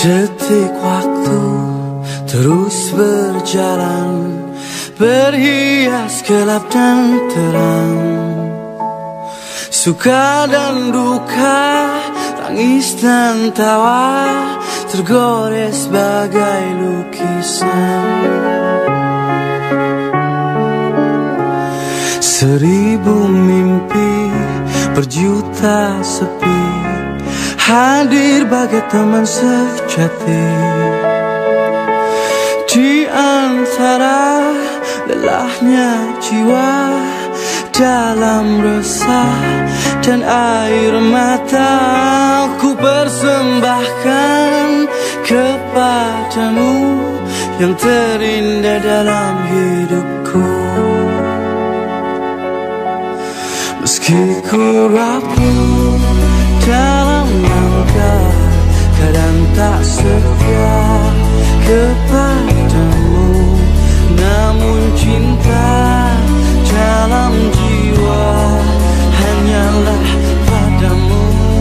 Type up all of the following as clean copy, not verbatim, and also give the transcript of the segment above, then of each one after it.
Detik waktu terus berjalan, berhias gelap dan terang, suka dan duka, tangis dan tawa, tergores bagai lukisan. Seribu mimpi, berjuta sepi, hadir bagai teman sejati. Di antara lelahnya jiwa, dalam resah dan air mata, ku persembahkan kepadamu yang terindah dalam hidupku. Meski ku rapuh dalam langkah, kadang tak setia kepadamu, namun cinta dalam jiwa hanyalah padamu.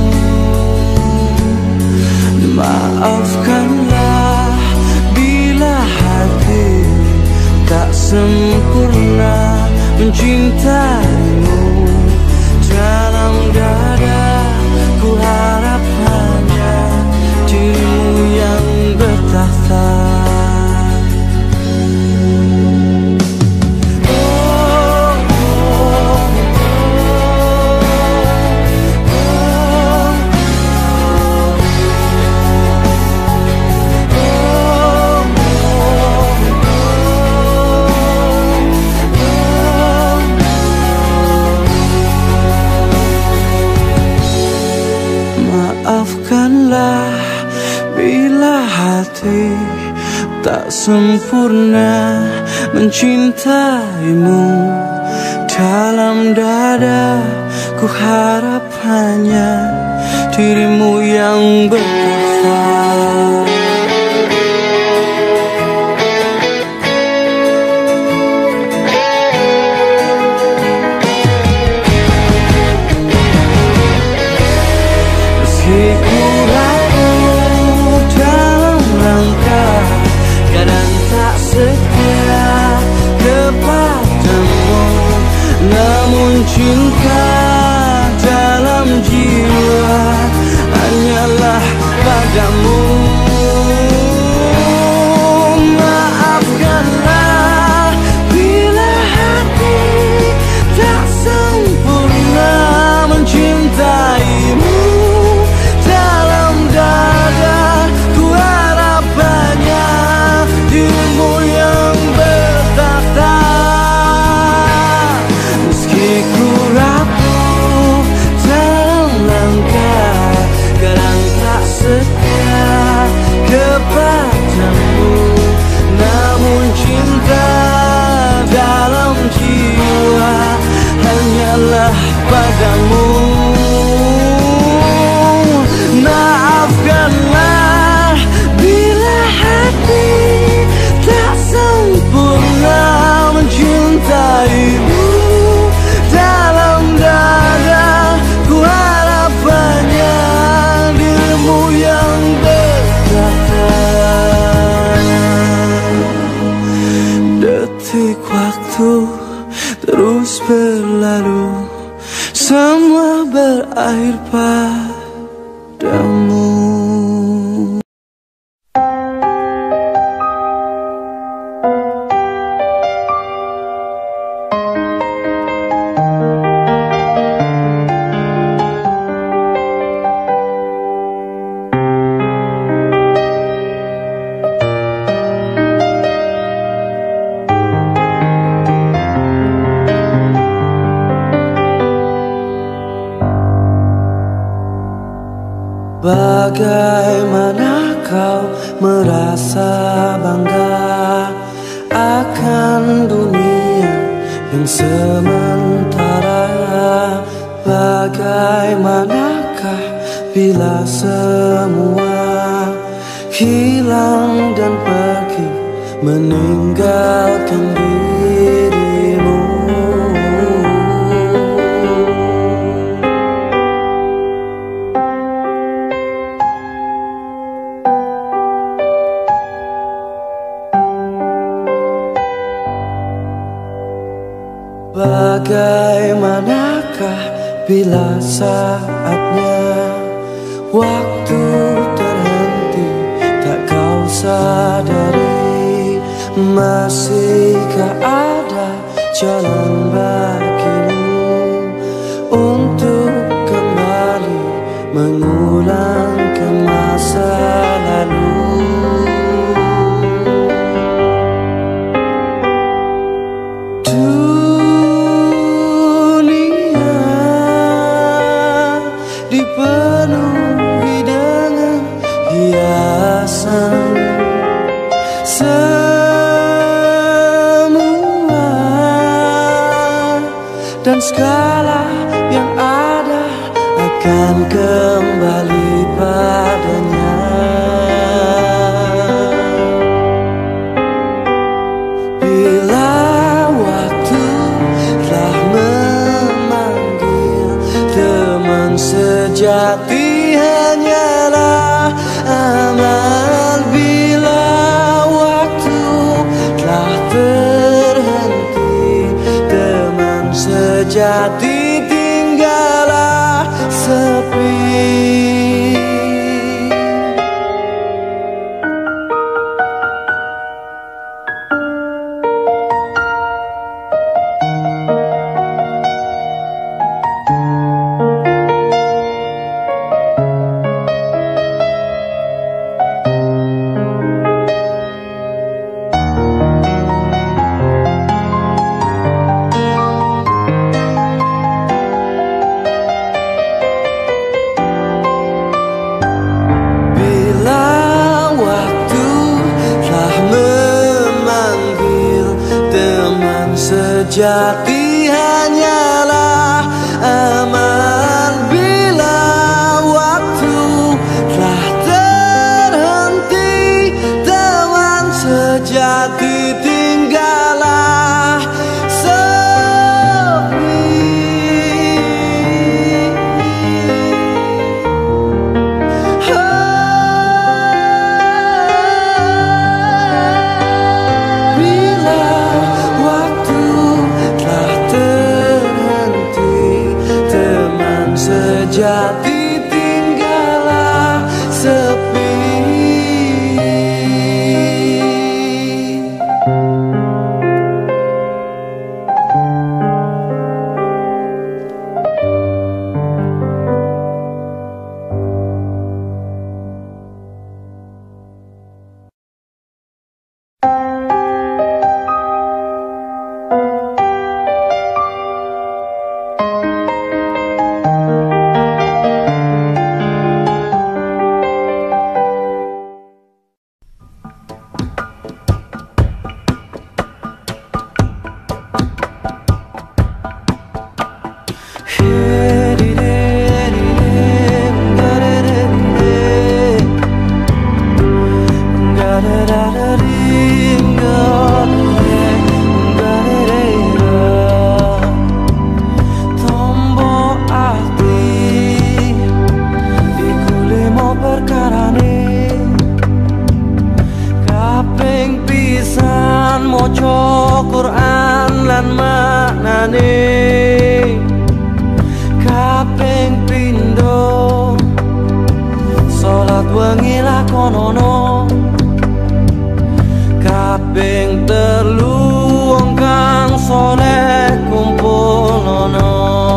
Maafkanlah bila hati tak sempurna mencintaimu. Dalam dada ku harap hanya dirimu yang bertakhta. Maafkanlah bila hati tak sempurna mencintaimu. Dalam dada ku harap hanya dirimu yang bertakhta. Cinta dalam jiwa hanyalah padamu. Maafkanlah bila hati tak sempurna mencintaimu. Dalam dada ku harap hanya dirimu yang bertakhta. Kepadamu, namun cinta dalam jiwa hanyalah padamu. Maafkanlah bila hati tak sempurna mencintaimu. Dalam dada ku harap hanya dirimu yang detik waktu terus berlalu, semua berakhir padamu. Bagaimana kau merasa bangga akan dunia yang sementara? Bagaimanakah bila semua hilang dan pergi meninggalkan dirimu? Bagaimanakah bila saatnya waktu terhenti, tak kau sadari? Masihkah ada jalan bagimu untuk kembali mengulang ke masa lalu? Dipenuhi dengan hiasan, semua dan segala yang ada akan kembali padanya. Bila waktu telah memanggil, teman sejati hanyalah amal. Bila waktu telah terhenti, teman sejati tinggallah sepi. Sejati hanyalah amal. Bila waktu telah terhenti, teman sejati tinggallah sepi. Sejati tinggallah sepi. Quran lan maknane kaping pindho, salat wengi lakonono kaping telu, wong kang saleh kumpulono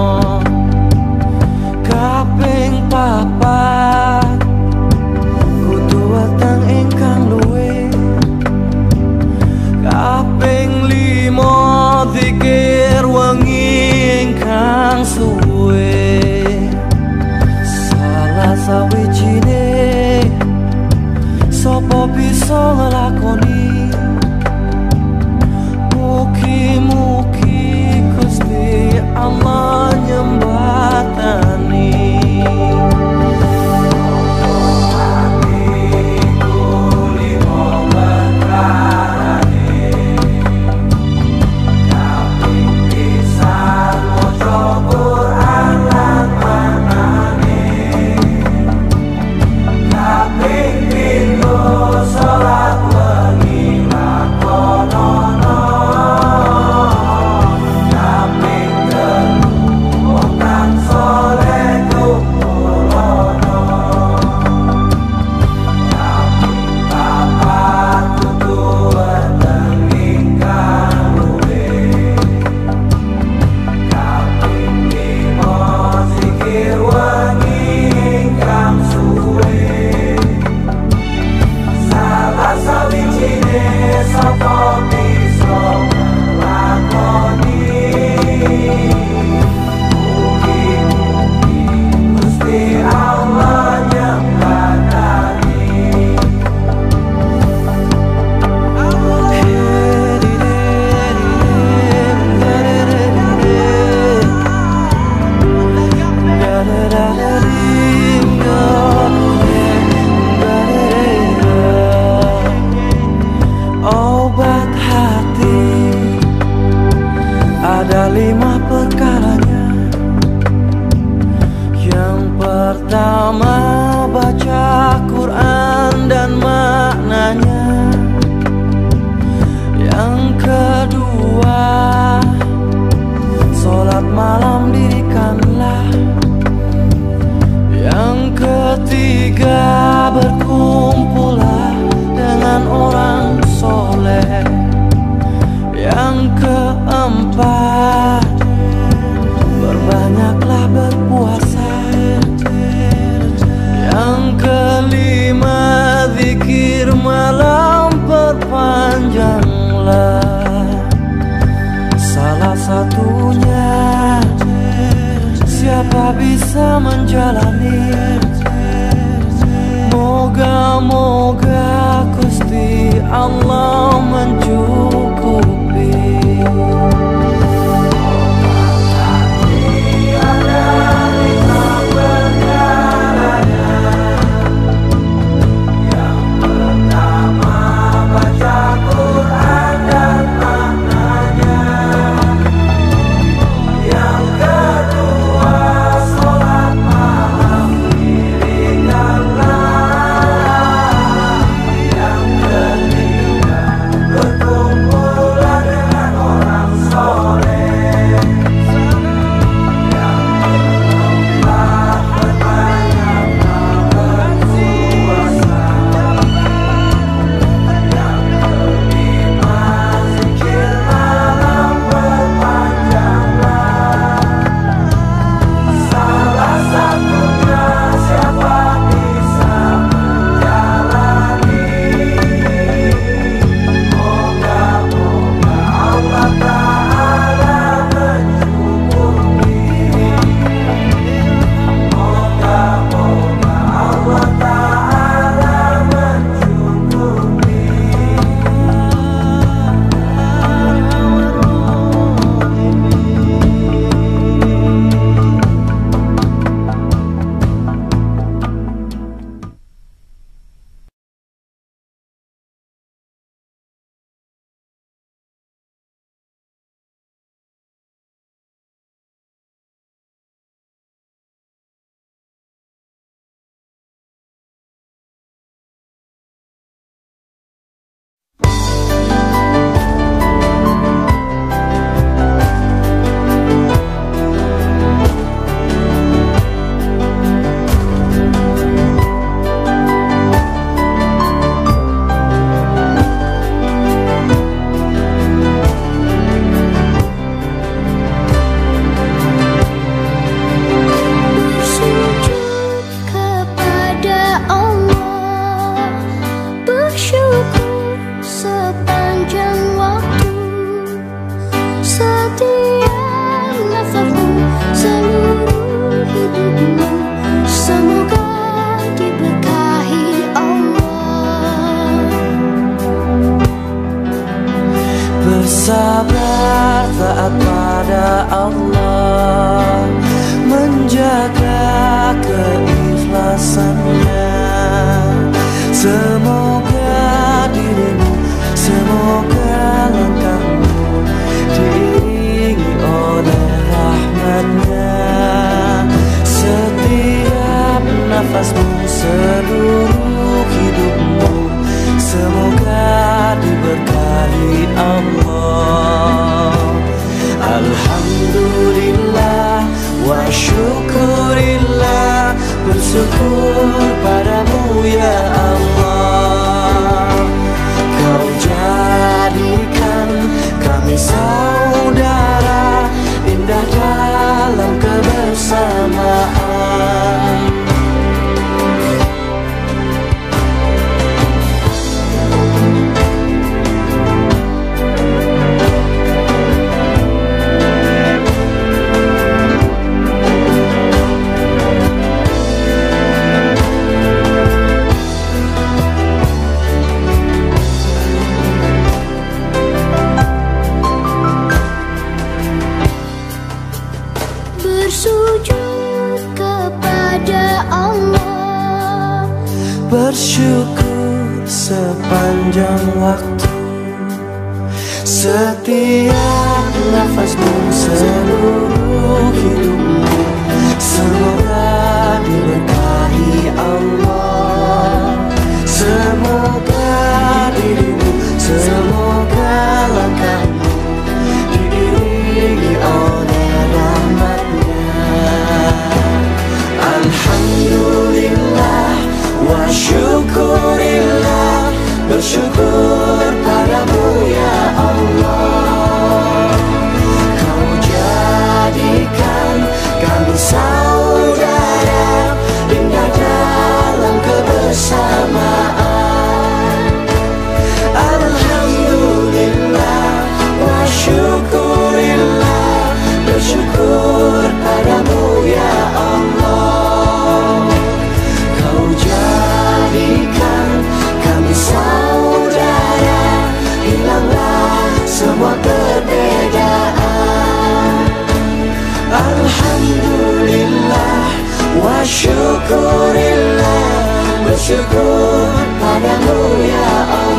kaping papat, kudu weteng ingkang luwih kaping limo, zikir wengi ingkang suwe. Salah sawijine sapa bisa nglakoni, mugi-mugi Gusti Allah nyembatani. Salat wengi bersabar taat pada Allah, menjaga keikhlasannya. Semoga dirimu, semoga langkahmu diiringi oleh rahmatnya. Setiap nafasmu, seluruh hidupmu, semoga diberkahi Allah. Alhamdulillah wa syukurillah, bersyukur padamu ya Allah. Kau jadikan kami saudara, indah dalam kebersamaan. Bersyukur sepanjang waktu, setiap nafasmu, seluruh hidupmu, semoga diberkahi Allah. Semoga dirimu, semoga langkahmu diiringi oleh rahmatnya. Alhamdulillah wa syukurillah, bersyukur padamu ya Allah. Kau jadikan kami saudara, indah dalam kebersamaan. Alhamdulillah wa syukurillah, bersyukur padamu ya Allah. Kau jadikan kami saudara, hilanglah semua perbedaan. Alhamdulillah wa syukurillah, bersyukur padamu ya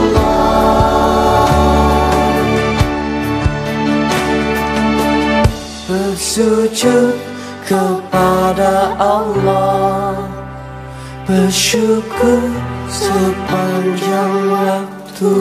Allah. Bersujud kepada Allah, bersyukur sepanjang waktu.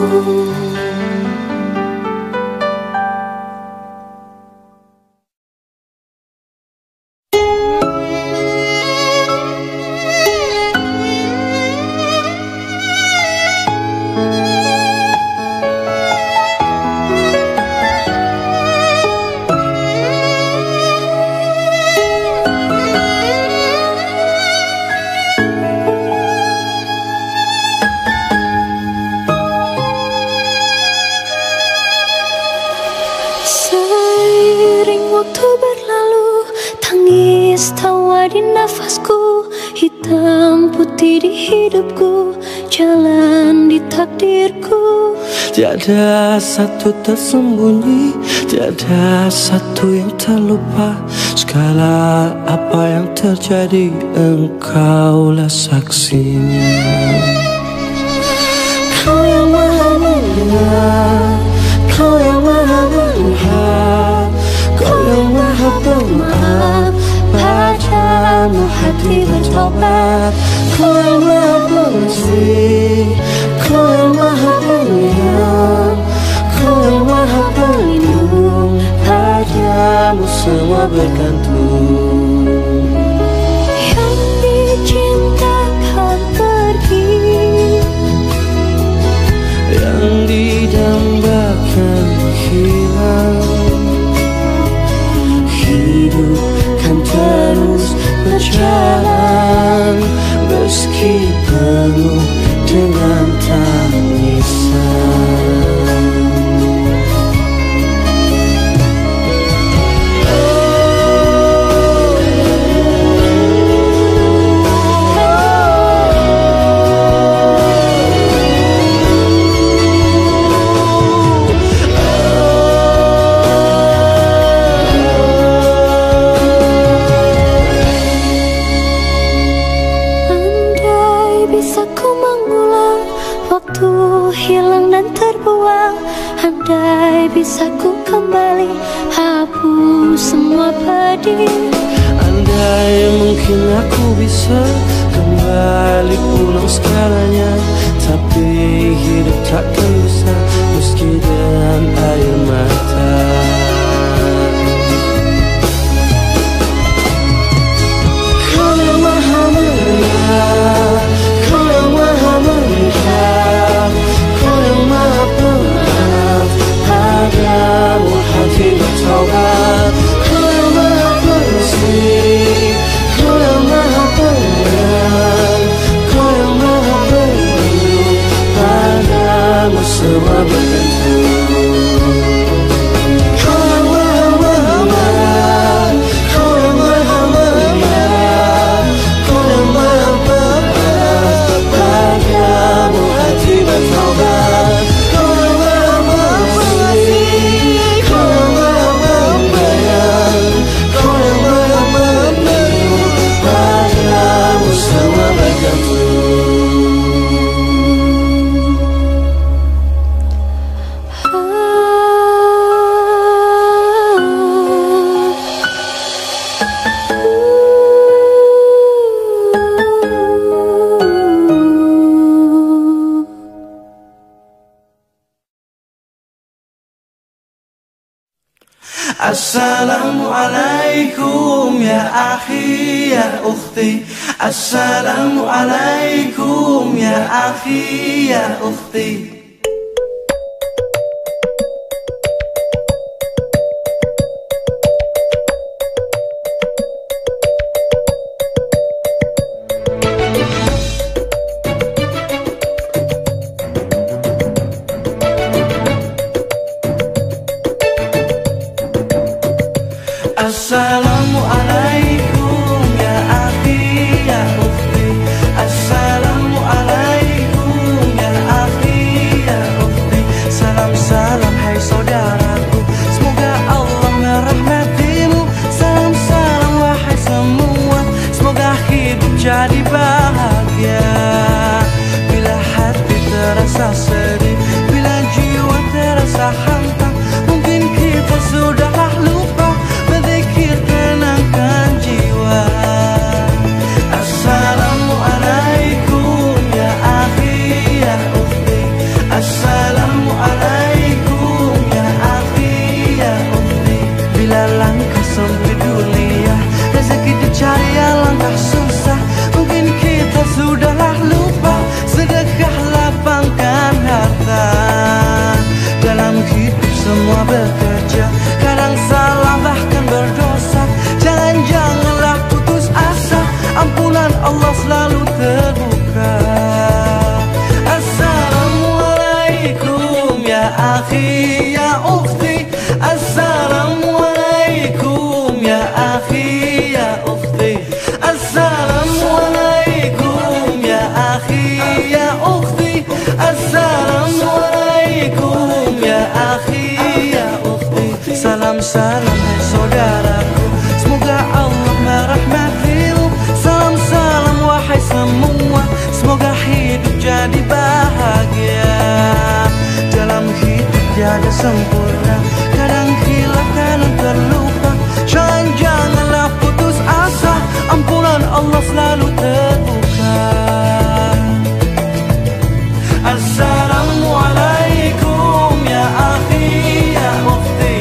Waktu berlalu, tangis tawa di nafasku, hitam putih di hidupku, jalan di takdirku. Tiada satu tersembunyi, tiada satu yang terlupa. Segala apa yang terjadi, engkaulah saksinya. Kau yang maha mendengar, kau yang maha melihat, kau yang maha pemaaf, padamu hati bertobat. Kau yang maha pengasih, kau yang maha penyayang, kau yang maha pelindung, padamu semua bergantung. Yang dicintakan pergi, yang didambakan hilang. Hidup kan terus berjalan, meski penuh dengan tangisan. Oh, Andai bisa ku kembali hapus semua pedih. Andai mungkin aku bisa kembali pulang segalanya, tapi hidup takkan bisa meski dengan air mata. Kau yang maha mendengar, kau yang maha melihat, kau yang maha pemaaf, padamu hati bertaubat. Kau yang maha pengasih, kau yang maha penyayang, kau yang maha pelindung, padamu semua bergantung. Kau yang maha mendengar, kau yang maha melihat, kau yang maha pemaaf, padamu hati bertaubat. Kau yang maha pengasih, kau yang maha penyayang, kau yang maha pelindung, padamu semua bergantung. Assalamualaikum ya akhi ya ukhti. Assalamualaikum ya akhi ya ukhti. Assalamualaikum ya akhi ya ukhti. Assalamualaikum ya akhi ya ukhti. Salam salam hai saudaraku, semoga Allah merahmatimu. Salam salam wahai semua, semoga hidup jadi bahagia. Bila hati terasa sedih, bila jiwa terasa hantam, mungkin kita sudahlah lupa berzikir tenangkan jiwa. Assalamualaikum ya akhi ya ukhti. Assalamualaikum ya akhi ya ukhti. Bila langkah sempit dunia, rezeki dicari alangkah susah, mungkin kita sudahlah lupa sedekah lapangkan harta. Dalam hidup semua bekerja, kadang salah bahkan berdosa. Jangan-janganlah putus asa, ampunan Allah selalu terbuka. Assalamualaikum ya akhi ya ukhti. Assalamualaikum ya akhi ya ukhti. Assalamualaikum ya akhi ya ukhti. Assalamualaikum ya akhi ya ukhti. Salam salam hai saudaraku, semoga Allah merahmatimu. Salam salam wahai semua, semoga hidup jadi bahagia. Dalam hidup tiada sempurna, kadang hilaf kadang terlupa. Jangan-janganlah putus asa, ampunan Allah selalu terbuka. Assalamualaikum ya akhi ya ukhti.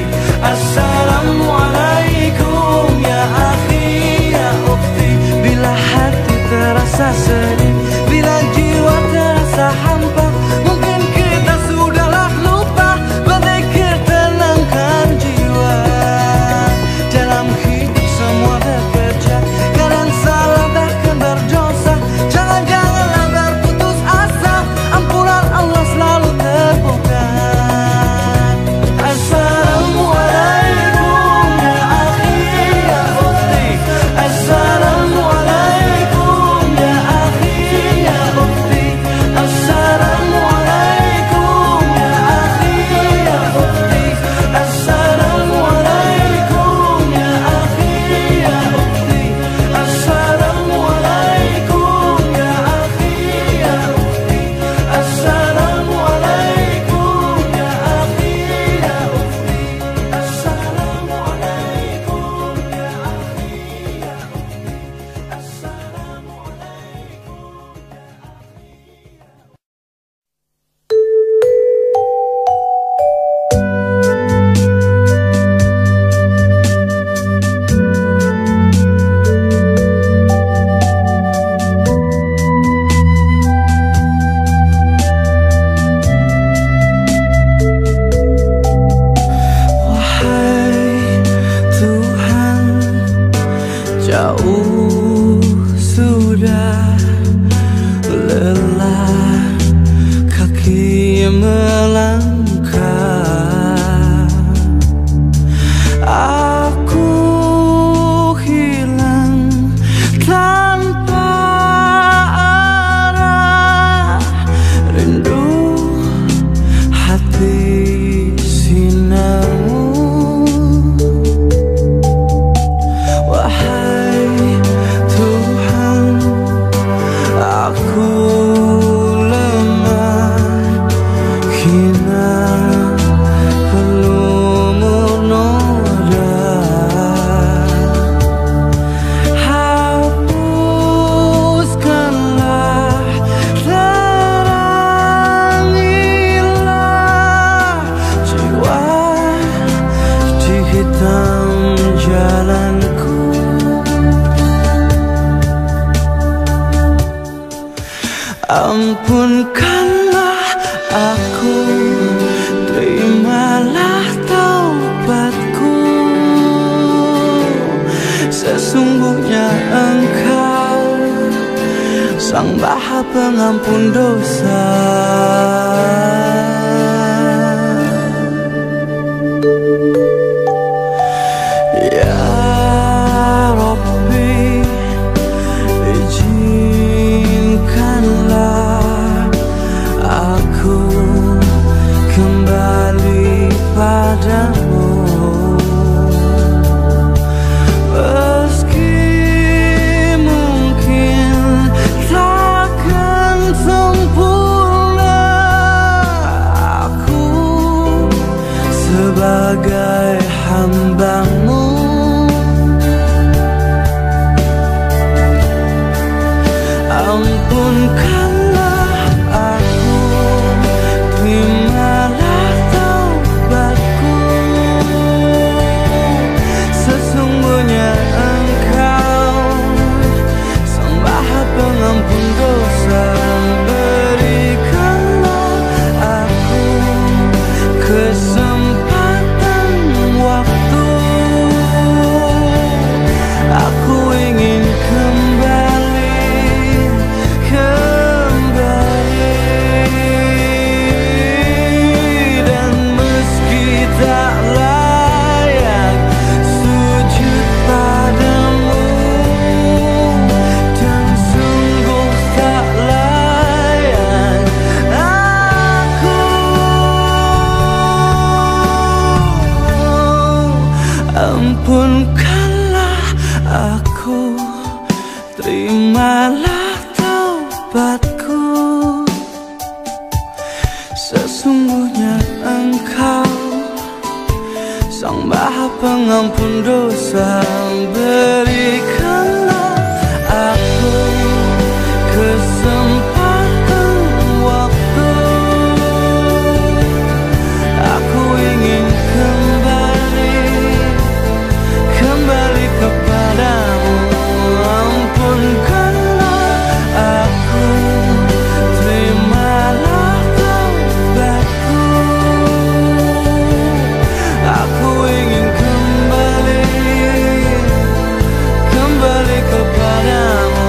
Assalamualaikum ya akhi ya ukhti. Bila hati terasa sedih, bila jiwa terasa hampa, mungkin kita sudahlah lupa berzikir tenangkan Maha Pengampun dosa. Ya Rabbi, izinkanlah aku kembali padamu. Meski mungkin takkan sempurna, aku sebagai hamba-Mu. Ampunkanlah aku, terimalah taubatku. Sesungguhnya Engkau Sang Maha Pengampun dosa. Berikanlah aku kesempatan waktu. Aku ingin kembali dan meski tak layak sujud padamu, dan sungguh tak layak aku, ampunkanlah aku, terimalah taubatku. Sesungguhnya Engkau Sang Maha Pengampun dosa. Berikanlah aku kesempatan waktu. Aku ingin kembali kepadamu. Ampunkanlah aku, terimalah taubatku. Aku ingin kembali kepadamu.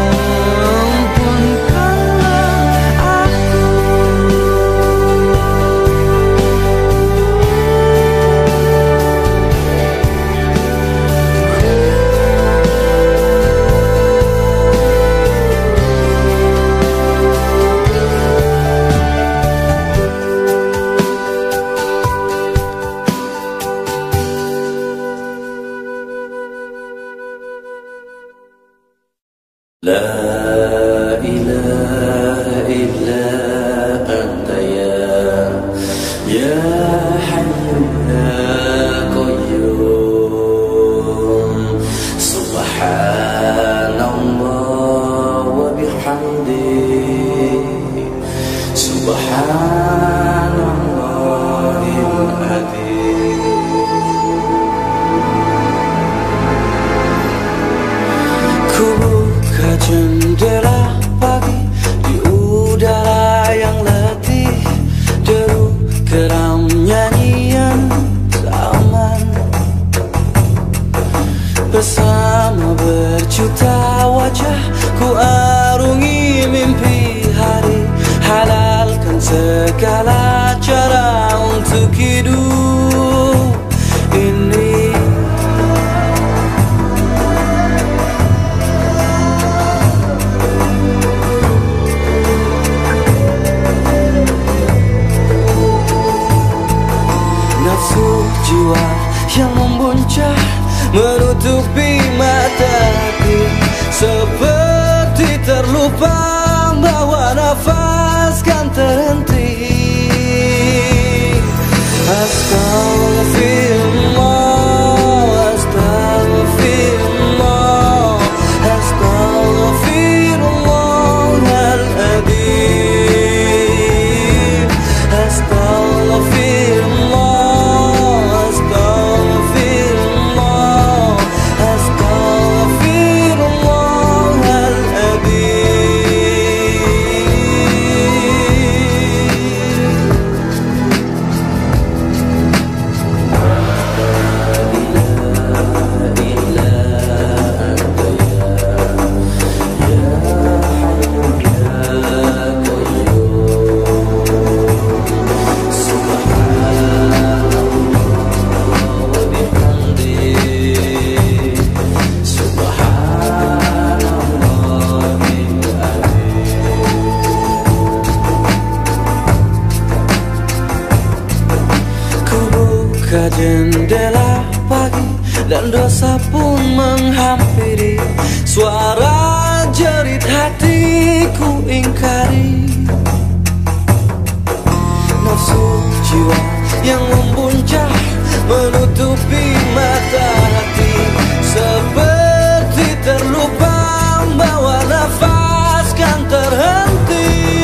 Ampunkanlah aku. La ilaha illa anta ya hayyu ya qayyum. Subhanallah wa bihamdihi, subhanallahil adzim. Ku buka jendela pagi di udara yang letih, deru geram nyanyian zaman. Bersama berjuta wajah ku arungi mimpi hari. Halalkan segala cara untuk hidup ini. Nafsu jiwa yang membuncah menutupi mata hati, seperti terlupa bahwa nafas kan terhenti. Astaghfirullah, astaghfirullah, astaghfirullahaladzim. Astaghfirullah, astaghfirullah, astaghfirullahaladzim. jendela pagi dan dosa pun menghampiri. Suara jerit hatiku ingkari. Nafsu jiwa yang membuncah menutupi mata hati, seperti terlupa bahwa nafas kan terhenti.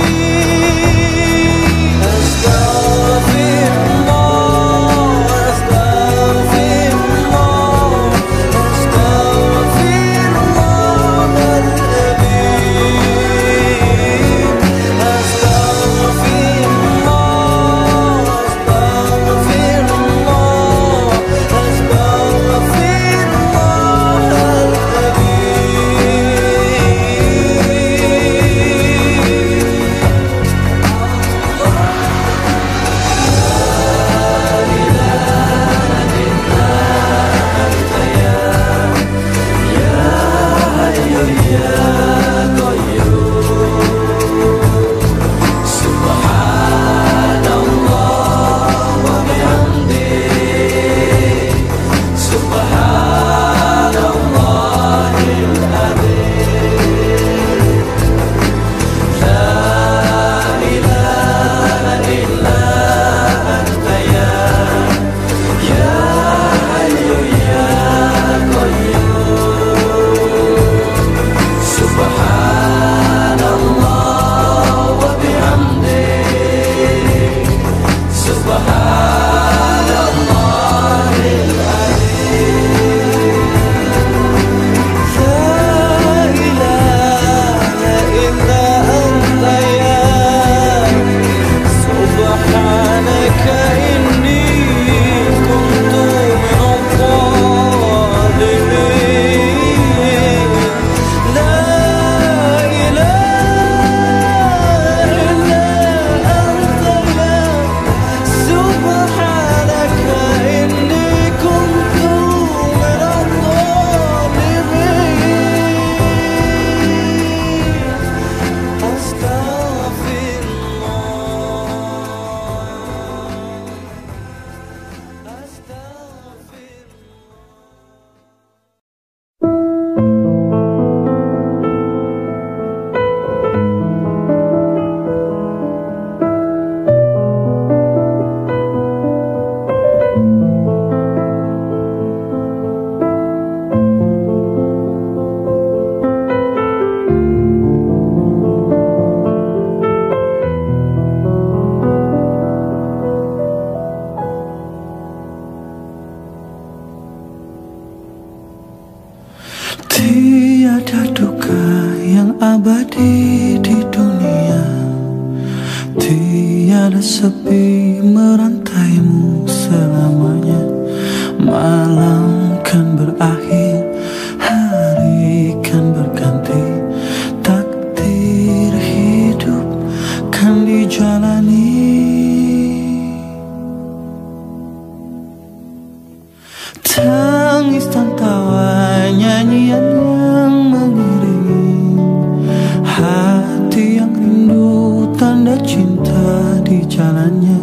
Tiada duka yang abadi di dunia, tiada sepi merantaimu selamanya. Malam kan berakhir, hari kan berganti, takdir hidup kan dijalani. Tangis dan tawa, nyanyian yang mengiringi hati yang rindu, tanda cinta di jalannya.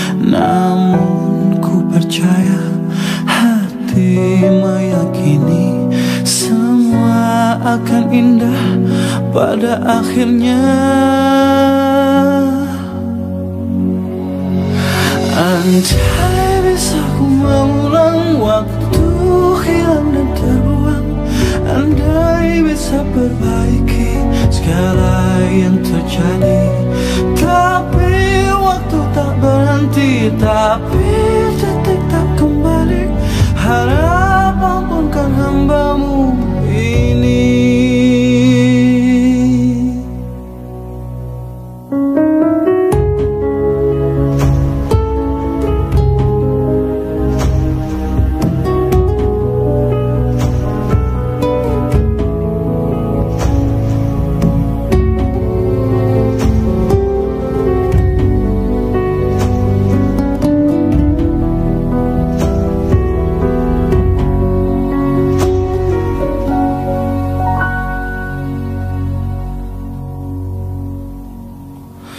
Namun ku percaya, hati meyakini semua akan indah pada akhirnya. Andai bisa ku mengulang waktu hilang dan terbuang, andai bisa perbaiki segala yang terjadi. Tapi waktu tak berhenti, tapi detik tak kembali. Harap ampunkan hambamu ini.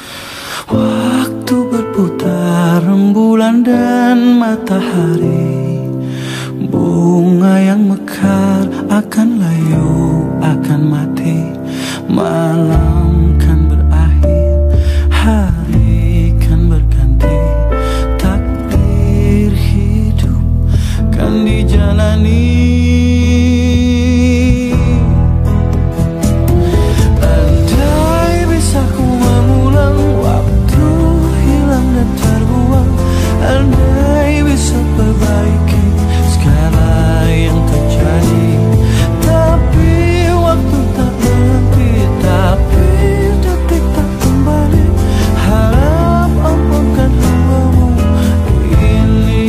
Waktu berputar, rembulan dan matahari mekar akan layu, akan mati. Malam kan berakhir, hari kan berganti. Takdir hidup kan dijalani. Andai bisa ku mengulang waktu hilang dan terbuang, andai bisa perbaiki segala yang terjadi. Tapi waktu tak berhenti, tapi detik tak kembali. Harap ampunkan hambamu ini.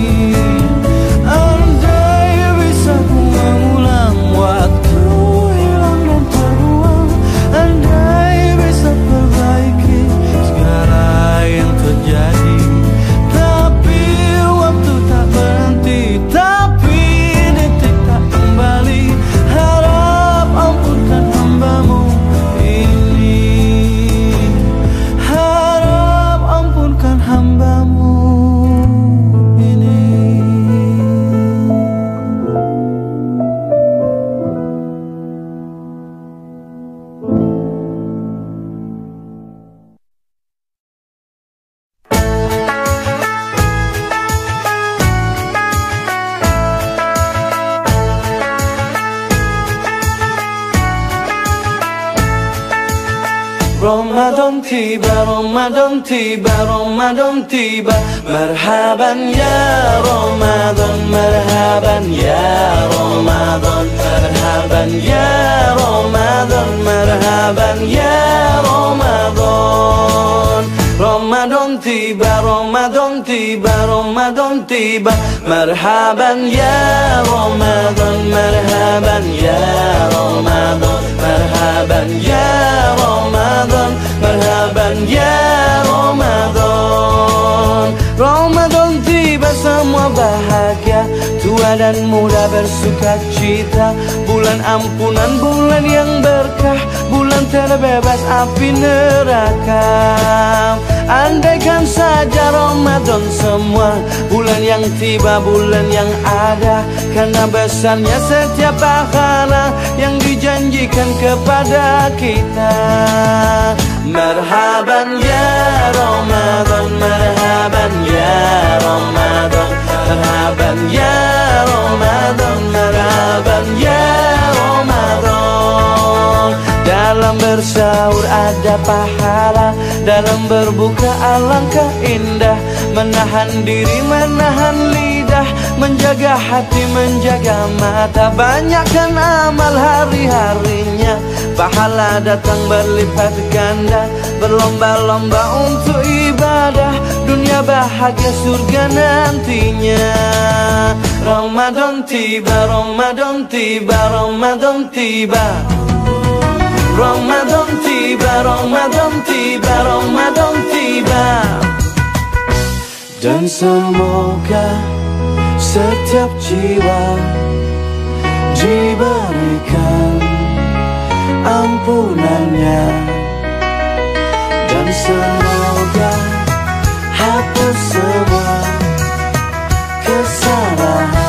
Andai bisa ku mengulang waktu hilang dan terbuang, andai bisa perbaiki segala yang terjadi. Tapi waktu tak berhenti, tapi detik tak kembali. Harap ampunkan hambamu ini. Harap ampunkan hambamu ini. Ramadan tiba, Ramadan tiba, Ramadan tiba. Marhaban ya Ramadan, marhaban ya Ramadan, marhaban ya Ramadan, marhaban ya Ramadan. Ramadan tiba, Ramadan tiba, Ramadan tiba. Marhaban ya Ramadan, marhaban ya Ramadan, marhaban ya Ramadan, marhaban ya Ramadan. Ramadan tiba, semua bahagia, tua dan muda bersuka cita. Bulan ampunan, bulan yang berkah, bulan terbebas api neraka. Andaikan saja Ramadan semua, bulan yang tiba, bulan yang ada. Karena besarnya setiap pahala yang dijanjikan kepada kita. Marhaban ya Ramadan, marhaban ya Ramadan, marhaban ya Ramadan, marhaban ya Ramadan. Dalam bersahur ada pahala, dalam berbuka alangkah indah. Menahan diri, menahan lidah, menjaga hati, menjaga mata. Banyakkan amal hari-harinya, pahala datang berlipat ganda. Berlomba-lomba untuk ibadah, dunia bahagia, surga nantinya. Ramadan tiba, Ramadan tiba, Ramadan tiba. Ramadan tiba, Ramadan tiba, Ramadan tiba. Dan semoga setiap jiwa diberikan ampunannya. Dan semoga hapus semua kesalahan.